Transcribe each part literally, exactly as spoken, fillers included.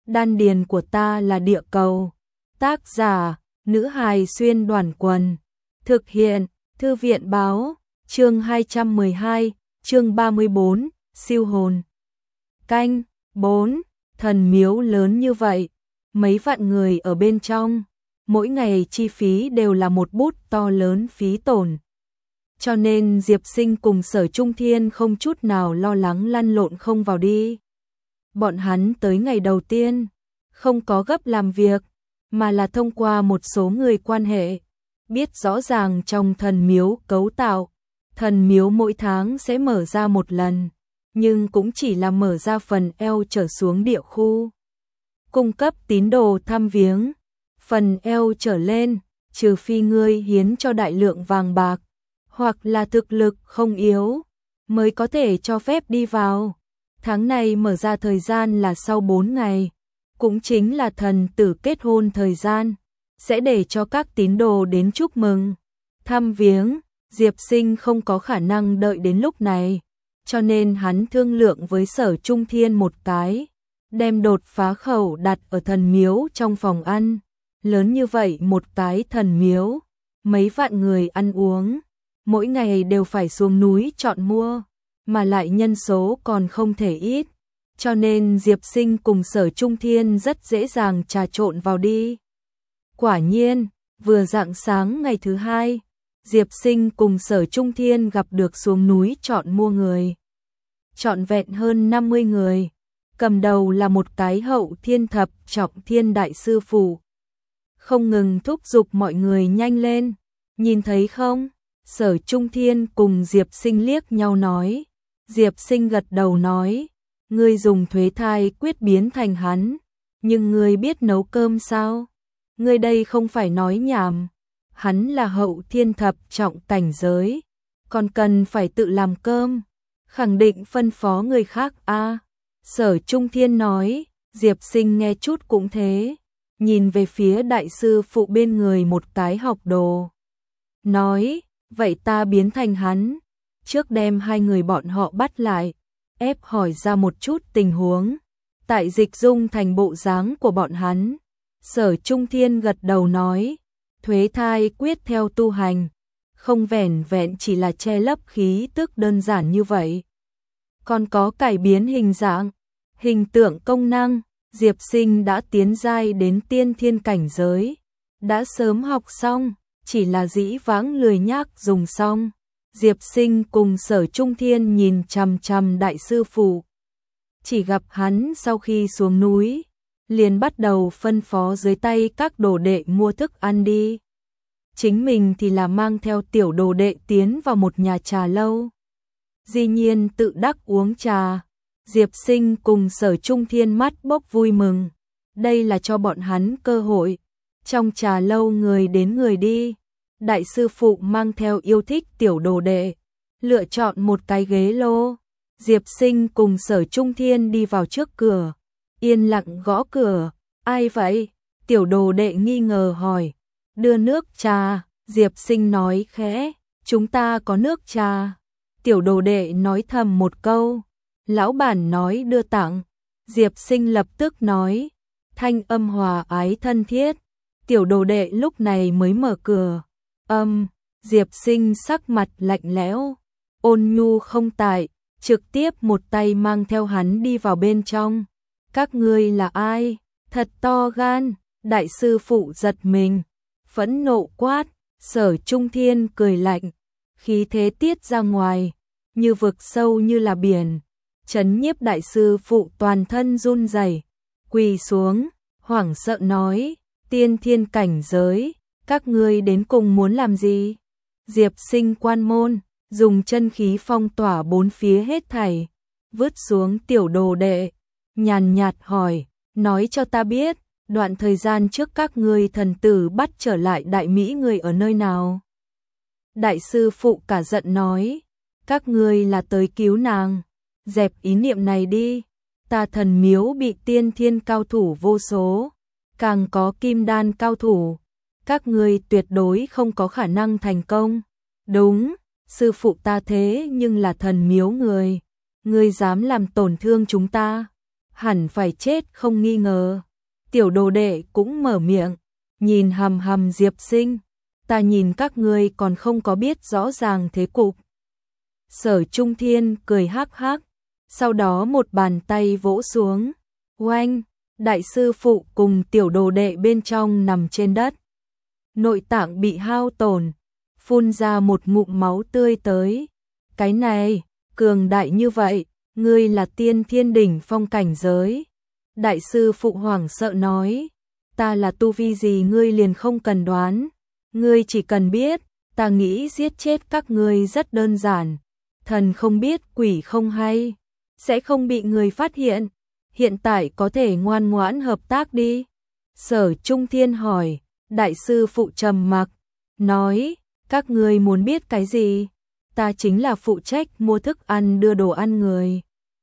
đan điền của ta là địa cầu. Tác giả, nữ hài xuyên đoàn quần. Thực hiện, thư viện báo, chương hai trăm mười hai, chương ba mươi bốn, siêu hồn. Canh, bốn, thần miếu lớn như vậy, mấy vạn người ở bên trong, mỗi ngày chi phí đều là một bút to lớn phí tổn. Cho nên Diệp Sinh cùng Sở Trung Thiên không chút nào lo lắng lăn lộn không vào đi. Bọn hắn tới ngày đầu tiên, không có gấp làm việc, mà là thông qua một số người quan hệ, biết rõ ràng trong thần miếu cấu tạo, thần miếu mỗi tháng sẽ mở ra một lần, nhưng cũng chỉ là mở ra phần eo trở xuống địa khu. Cung cấp tín đồ thăm viếng, phần eo trở lên, trừ phi ngươi hiến cho đại lượng vàng bạc, hoặc là thực lực không yếu, mới có thể cho phép đi vào. Tháng này mở ra thời gian là sau bốn ngày, cũng chính là thần tử kết hôn thời gian, sẽ để cho các tín đồ đến chúc mừng, thăm viếng. Diệp Sinh không có khả năng đợi đến lúc này, cho nên hắn thương lượng với Sở Trung Thiên một cái, đem đột phá khẩu đặt ở thần miếu trong phòng ăn. Lớn như vậy một cái thần miếu, mấy vạn người ăn uống, mỗi ngày đều phải xuống núi chọn mua, mà lại nhân số còn không thể ít, cho nên Diệp Sinh cùng Sở Trung Thiên rất dễ dàng trà trộn vào đi. Quả nhiên, vừa rạng sáng ngày thứ hai, Diệp Sinh cùng Sở Trung Thiên gặp được xuống núi chọn mua người. Trọn vẹn hơn năm mươi người, cầm đầu là một cái hậu thiên thập trọng thiên đại sư phụ. Không ngừng thúc giục mọi người nhanh lên, nhìn thấy không? Sở Trung Thiên cùng Diệp Sinh liếc nhau nói. Diệp Sinh gật đầu nói, ngươi dùng thuế thai quyết biến thành hắn, nhưng ngươi biết nấu cơm sao? Ngươi đây không phải nói nhảm, hắn là hậu thiên thập trọng cảnh giới, còn cần phải tự làm cơm, khẳng định phân phó người khác a. À, Sở Trung Thiên nói. Diệp Sinh nghe chút cũng thế, nhìn về phía đại sư phụ bên người một cái học đồ, nói, vậy ta biến thành hắn, trước đem hai người bọn họ bắt lại, ép hỏi ra một chút tình huống, tại dịch dung thành bộ dáng của bọn hắn. Sở Trung Thiên gật đầu nói, thuế thai quyết theo tu hành, không vẻn vẹn chỉ là che lấp khí tức đơn giản như vậy, còn có cải biến hình dạng, hình tượng công năng. Diệp Sinh đã tiến giai đến tiên thiên cảnh giới, đã sớm học xong, chỉ là dĩ vãng lười nhác dùng xong. Diệp Sinh cùng Sở Trung Thiên nhìn chằm chằm đại sư phụ, chỉ gặp hắn sau khi xuống núi, liền bắt đầu phân phó dưới tay các đồ đệ mua thức ăn đi. Chính mình thì là mang theo tiểu đồ đệ tiến vào một nhà trà lâu. Dĩ nhiên tự đắc uống trà. Diệp Sinh cùng Sở Trung Thiên mắt bốc vui mừng, đây là cho bọn hắn cơ hội. Trong trà lâu người đến người đi, đại sư phụ mang theo yêu thích tiểu đồ đệ, lựa chọn một cái ghế lô. Diệp Sinh cùng Sở Trung Thiên đi vào trước cửa, yên lặng gõ cửa, ai vậy? Tiểu đồ đệ nghi ngờ hỏi, đưa nước trà. Diệp Sinh nói khẽ, chúng ta có nước trà. Tiểu đồ đệ nói thầm một câu, lão bản nói đưa tặng. Diệp Sinh lập tức nói, thanh âm hòa ái thân thiết. Tiểu đồ đệ lúc này mới mở cửa. Âm, Diệp Sinh sắc mặt lạnh lẽo, ôn nhu không tại, trực tiếp một tay mang theo hắn đi vào bên trong. Các ngươi là ai? Thật to gan. Đại sư phụ giật mình, phẫn nộ quát. Sở Trung Thiên cười lạnh, khí thế tiết ra ngoài, như vực sâu như là biển, chấn nhiếp đại sư phụ toàn thân run rẩy, quỳ xuống, hoảng sợ nói, tiên thiên cảnh giới, các ngươi đến cùng muốn làm gì? Diệp Sinh quan môn, dùng chân khí phong tỏa bốn phía hết thảy, vứt xuống tiểu đồ đệ, nhàn nhạt hỏi, nói cho ta biết, đoạn thời gian trước các ngươi thần tử bắt trở lại đại mỹ người ở nơi nào? Đại sư phụ cả giận nói, các ngươi là tới cứu nàng, dẹp ý niệm này đi, ta thần miếu bị tiên thiên cao thủ vô số, càng có kim đan cao thủ, các ngươi tuyệt đối không có khả năng thành công. Đúng, sư phụ ta thế nhưng là thần miếu người, ngươi dám làm tổn thương chúng ta? hẳn phải chết không nghi ngờ. Tiểu đồ đệ cũng mở miệng, nhìn hằm hằm Diệp Sinh, ta nhìn các ngươi còn không có biết rõ ràng thế cục. Sở Trung Thiên cười hắc hắc, sau đó một bàn tay vỗ xuống, oanh, đại sư phụ cùng tiểu đồ đệ bên trong nằm trên đất. Nội tạng bị hao tổn, phun ra một ngụm máu tươi tới. Cái này, cường đại như vậy, ngươi là tiên thiên đỉnh phong cảnh giới. Đại sư phụ hoảng sợ nói, ta là tu vi gì ngươi liền không cần đoán. Ngươi chỉ cần biết, ta nghĩ giết chết các ngươi rất đơn giản. Thần không biết quỷ không hay, sẽ không bị người phát hiện. Hiện tại có thể ngoan ngoãn hợp tác đi. Sở Trung Thiên hỏi, đại sư phụ trầm mặc, nói, các ngươi muốn biết cái gì? Ta chính là phụ trách mua thức ăn đưa đồ ăn người.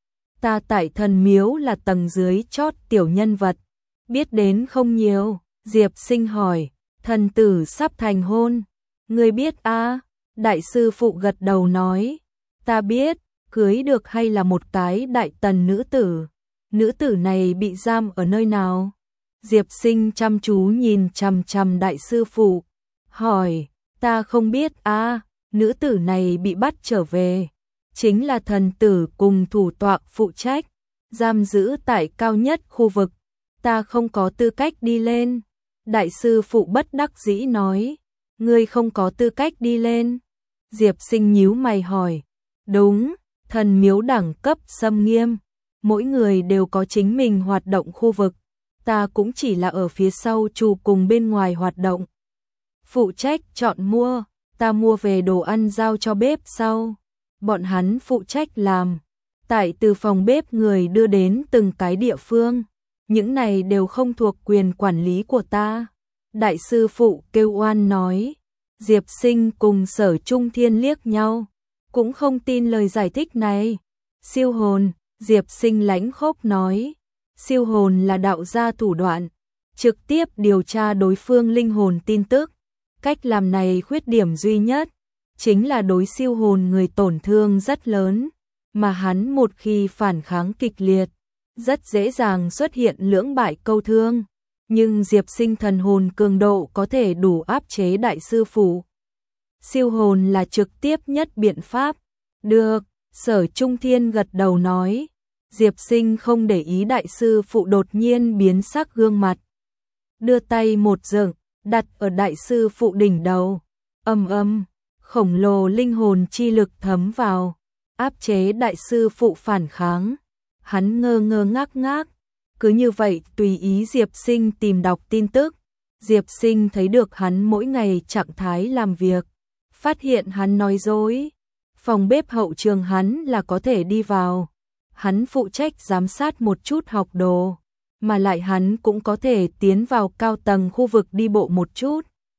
Ta tại thần miếu là tầng dưới chót tiểu nhân vật, biết đến không nhiều. Diệp Sinh hỏi, thần tử sắp thành hôn, ngươi biết a? À? Đại sư phụ gật đầu nói, ta biết, cưới được hay là một cái đại tần nữ tử. Nữ tử này bị giam ở nơi nào? Diệp Sinh chăm chú nhìn chằm chằm đại sư phụ, hỏi, ta không biết a, à, nữ tử này bị bắt trở về, chính là thần tử cùng thủ tọa phụ trách, giam giữ tại cao nhất khu vực, ta không có tư cách đi lên. Đại sư phụ bất đắc dĩ nói, ngươi không có tư cách đi lên. Diệp Sinh nhíu mày hỏi, đúng, thần miếu đẳng cấp xâm nghiêm, mỗi người đều có chính mình hoạt động khu vực, ta cũng chỉ là ở phía sau trù cùng bên ngoài hoạt động. Phụ trách chọn mua, ta mua về đồ ăn giao cho bếp sau, bọn hắn phụ trách làm, tại từ phòng bếp người đưa đến từng cái địa phương, những này đều không thuộc quyền quản lý của ta. Đại sư phụ kêu oan nói. Diệp Sinh cùng Sở Trung Thiên liếc nhau, cũng không tin lời giải thích này. Siêu hồn, Diệp Sinh lãnh khốc nói, siêu hồn là đạo gia thủ đoạn, trực tiếp điều tra đối phương linh hồn tin tức. Cách làm này khuyết điểm duy nhất, chính là đối siêu hồn người tổn thương rất lớn, mà hắn một khi phản kháng kịch liệt, rất dễ dàng xuất hiện lưỡng bại câu thương. Nhưng Diệp Sinh thần hồn cường độ có thể đủ áp chế đại sư phụ. Siêu hồn là trực tiếp nhất biện pháp. Được, Sở Trung Thiên gật đầu nói. Diệp Sinh không để ý đại sư phụ đột nhiên biến sắc gương mặt. Đưa tay một dựng, đặt ở đại sư phụ đỉnh đầu. Âm âm, khổng lồ linh hồn chi lực thấm vào, áp chế đại sư phụ phản kháng. Hắn ngơ ngơ ngác ngác. Cứ như vậy tùy ý Diệp Sinh tìm đọc tin tức. Diệp Sinh thấy được hắn mỗi ngày trạng thái làm việc, phát hiện hắn nói dối. Phòng bếp hậu trường hắn là có thể đi vào, hắn phụ trách giám sát một chút học đồ, mà lại hắn cũng có thể tiến vào cao tầng khu vực đi bộ một chút.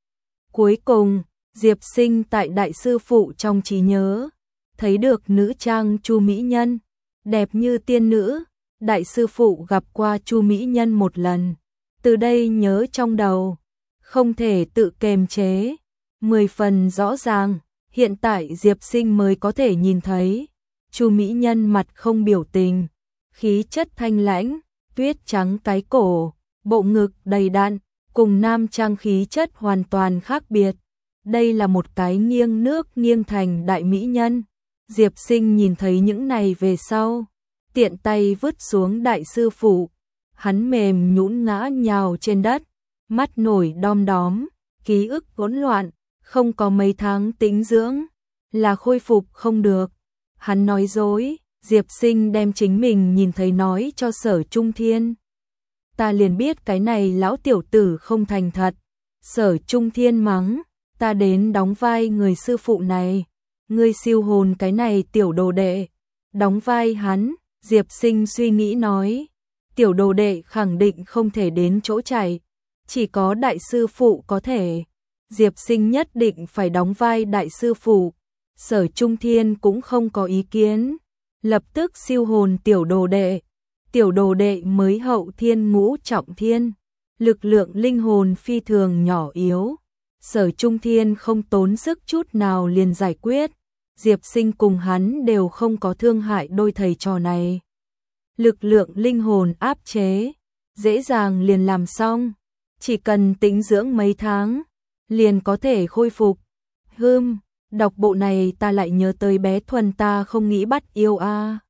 Cuối cùng, Diệp Sinh tại đại sư phụ trong trí nhớ, thấy được nữ trang Chu Mỹ Nhân, đẹp như tiên nữ. Đại sư phụ gặp qua Chu Mỹ Nhân một lần, từ đây nhớ trong đầu, không thể tự kềm chế, mười phần rõ ràng, hiện tại Diệp Sinh mới có thể nhìn thấy. Chu Mỹ Nhân mặt không biểu tình, khí chất thanh lãnh, tuyết trắng cái cổ, bộ ngực đầy đặn, cùng nam trang khí chất hoàn toàn khác biệt. Đây là một cái nghiêng nước nghiêng thành đại mỹ nhân. Diệp Sinh nhìn thấy những này về sau, tiện tay vứt xuống đại sư phụ, hắn mềm nhũn ngã nhào trên đất, mắt nổi đom đóm, ký ức hỗn loạn, không có mấy tháng tĩnh dưỡng, là khôi phục không được. Hắn nói dối, Diệp Sinh đem chính mình nhìn thấy nói cho Sở Trung Thiên. Ta liền biết cái này lão tiểu tử không thành thật. Sở Trung Thiên mắng, ta đến đóng vai người sư phụ này, ngươi siêu hồn cái này tiểu đồ đệ, đóng vai hắn. Diệp Sinh suy nghĩ nói, tiểu đồ đệ khẳng định không thể đến chỗ chạy, chỉ có đại sư phụ có thể. Diệp Sinh nhất định phải đóng vai đại sư phụ. Sở Trung Thiên cũng không có ý kiến, lập tức siêu hồn tiểu đồ đệ. Tiểu đồ đệ mới hậu thiên ngũ trọng thiên, lực lượng linh hồn phi thường nhỏ yếu. Sở Trung Thiên không tốn sức chút nào liền giải quyết. Diệp Sinh cùng hắn đều không có thương hại đôi thầy trò này. lực lượng linh hồn áp chế, dễ dàng liền làm xong, chỉ cần tĩnh dưỡng mấy tháng, liền có thể khôi phục. Hừm, đọc bộ này ta lại nhớ tới bé Thuần ta không nghĩ bắt yêu a.